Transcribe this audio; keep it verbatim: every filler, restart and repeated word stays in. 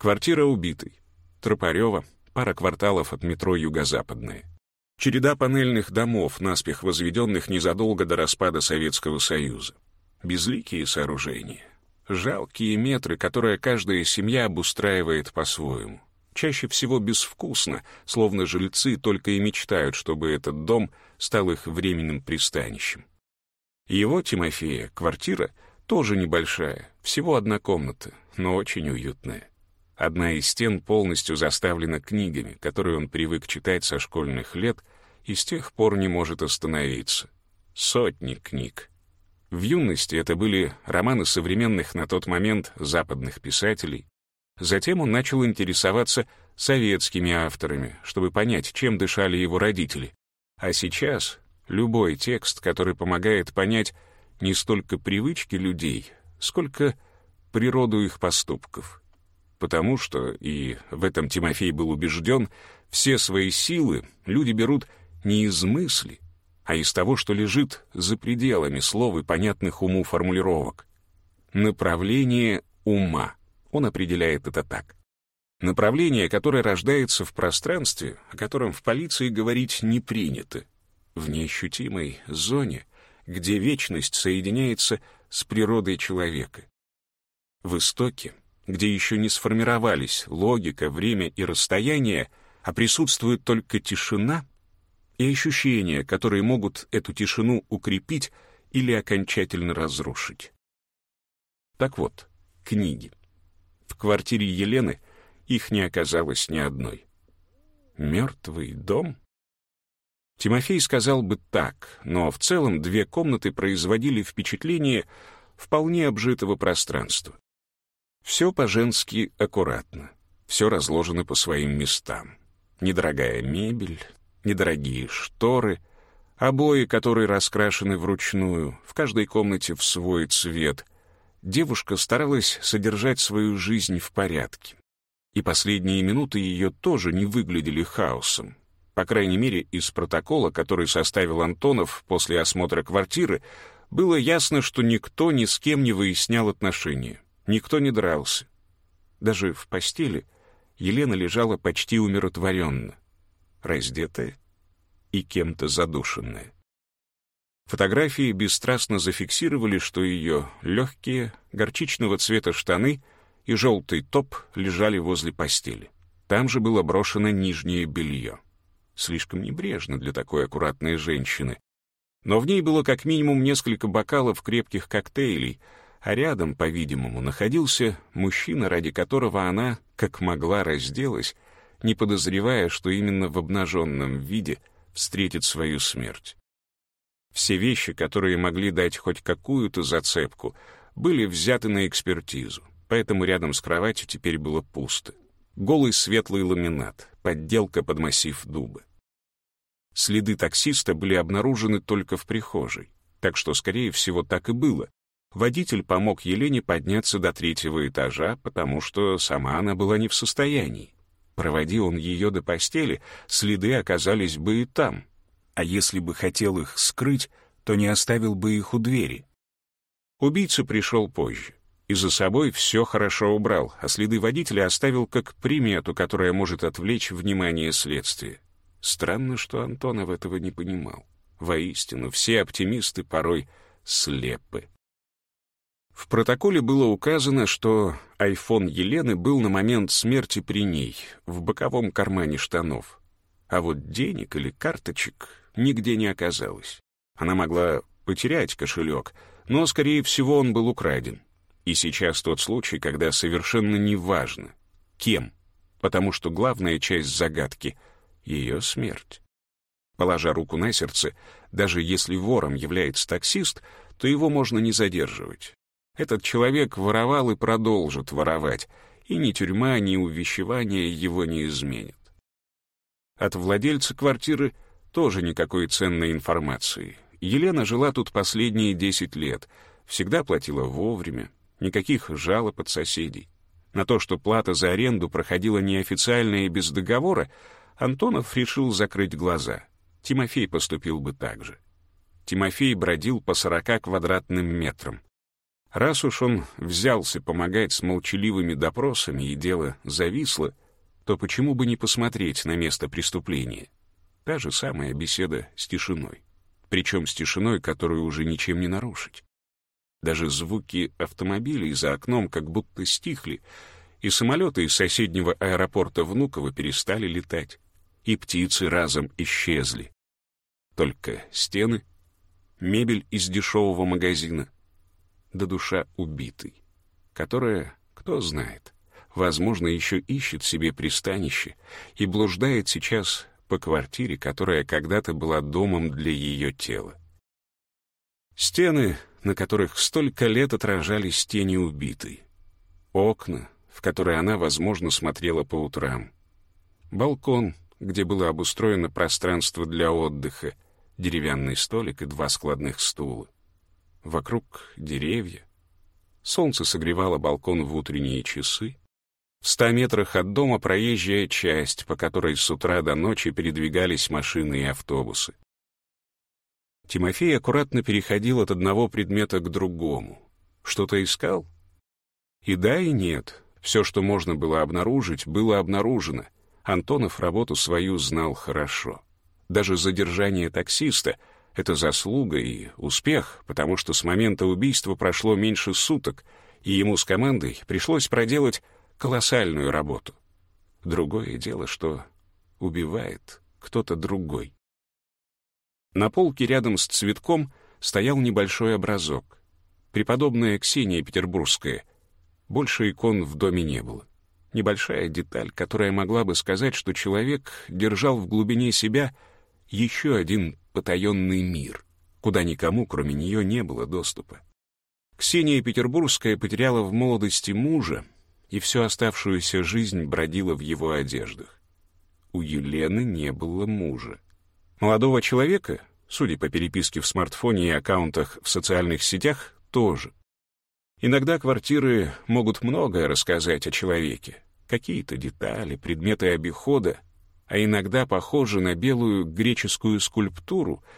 Квартира убитой. Тропарева, пара кварталов от метро «Юго-Западное». Череда панельных домов, наспех возведенных незадолго до распада Советского Союза. Безликие сооружения. Жалкие метры, которые каждая семья обустраивает по-своему. Чаще всего безвкусно, словно жильцы только и мечтают, чтобы этот дом стал их временным пристанищем. Его, Тимофея, квартира тоже небольшая, всего одна комната, но очень уютная. Одна из стен полностью заставлена книгами, которые он привык читать со школьных лет и с тех пор не может остановиться. Сотни книг. В юности это были романы современных на тот момент западных писателей. Затем он начал интересоваться советскими авторами, чтобы понять, чем дышали его родители. А сейчас любой текст, который помогает понять не столько привычки людей, сколько природу их поступков. Потому что, и в этом Тимофей был убежден, все свои силы люди берут не из мысли, а из того, что лежит за пределами слов и понятных уму формулировок. Направление ума. Он определяет это так. Направление, которое рождается в пространстве, о котором в полиции говорить не принято. В неощутимой зоне, где вечность соединяется с природой человека. В истоке, где еще не сформировались логика, время и расстояние, а присутствует только тишина и ощущения, которые могут эту тишину укрепить или окончательно разрушить. Так вот, книги. В квартире Елены их не оказалось ни одной. Мертвый дом? Тимофей сказал бы так, но в целом две комнаты производили впечатление вполне обжитого пространства. Все по-женски аккуратно, все разложено по своим местам. Недорогая мебель, недорогие шторы, обои, которые раскрашены вручную, в каждой комнате в свой цвет. Девушка старалась содержать свою жизнь в порядке. И последние минуты ее тоже не выглядели хаосом. По крайней мере, из протокола, который составил Антонов после осмотра квартиры, было ясно, что никто ни с кем не выяснял отношения. Никто не дрался. Даже в постели Елена лежала почти умиротворенно, раздетая и кем-то задушенная. Фотографии бесстрастно зафиксировали, что ее легкие, горчичного цвета штаны и желтый топ лежали возле постели. Там же было брошено нижнее белье. Слишком небрежно для такой аккуратной женщины. Но в ней было как минимум несколько бокалов крепких коктейлей, а рядом, по-видимому, находился мужчина, ради которого она, как могла, разделась, не подозревая, что именно в обнаженном виде встретит свою смерть. Все вещи, которые могли дать хоть какую-то зацепку, были взяты на экспертизу, поэтому рядом с кроватью теперь было пусто. Голый светлый ламинат, подделка под массив дуба. Следы таксиста были обнаружены только в прихожей, так что, скорее всего, так и было. Водитель помог Елене подняться до третьего этажа, потому что сама она была не в состоянии. Проводи он ее до постели, следы оказались бы и там. А если бы хотел их скрыть, то не оставил бы их у двери. Убийца пришел позже. И за собой все хорошо убрал, а следы водителя оставил как примету, которая может отвлечь внимание следствия. Странно, что Антонов этого не понимал. Воистину, все оптимисты порой слепы. В протоколе было указано, что айфон Елены был на момент смерти при ней, в боковом кармане штанов. А вот денег или карточек нигде не оказалось. Она могла потерять кошелек, но, скорее всего, он был украден. И сейчас тот случай, когда совершенно неважно, кем, потому что главная часть загадки — ее смерть. Положа руку на сердце, даже если вором является таксист, то его можно не задерживать. Этот человек воровал и продолжит воровать, и ни тюрьма, ни увещевание его не изменят. От владельца квартиры тоже никакой ценной информации. Елена жила тут последние десять лет, всегда платила вовремя, никаких жалоб от соседей. На то, что плата за аренду проходила неофициально и без договора, Антонов решил закрыть глаза. Тимофей поступил бы так же. Тимофей бродил по сорока квадратным метрам. Раз уж он взялся помогать с молчаливыми допросами и дело зависло, то почему бы не посмотреть на место преступления? Та же самая беседа с тишиной. Причем с тишиной, которую уже ничем не нарушить. Даже звуки автомобилей за окном как будто стихли, и самолеты из соседнего аэропорта Внуково перестали летать, и птицы разом исчезли. Только стены, мебель из дешевого магазина, да душа убитой, которая, кто знает, возможно, еще ищет себе пристанище и блуждает сейчас по квартире, которая когда-то была домом для ее тела. Стены, на которых столько лет отражались тени убитой. Окна, в которые она, возможно, смотрела по утрам. Балкон, где было обустроено пространство для отдыха, деревянный столик и два складных стула. Вокруг деревья. Солнце согревало балкон в утренние часы. В ста метрах от дома проезжая часть, по которой с утра до ночи передвигались машины и автобусы. Тимофей аккуратно переходил от одного предмета к другому. Что-то искал? И да, и нет. Все, что можно было обнаружить, было обнаружено. Антонов работу свою знал хорошо. Даже задержание таксиста — это заслуга и успех, потому что с момента убийства прошло меньше суток, и ему с командой пришлось проделать колоссальную работу. Другое дело, что убивает кто-то другой. На полке рядом с цветком стоял небольшой образок. Преподобная Ксения Петербургская. Больше икон в доме не было. Небольшая деталь, которая могла бы сказать, что человек держал в глубине себя еще один потаенный мир, куда никому, кроме нее, не было доступа. Ксения Петербургская потеряла в молодости мужа, и всю оставшуюся жизнь бродила в его одеждах. У Елены не было мужа. Молодого человека, судя по переписке в смартфоне и аккаунтах в социальных сетях, тоже. Иногда квартиры могут многое рассказать о человеке. Какие-то детали, предметы обихода, а иногда похожи на белую греческую скульптуру,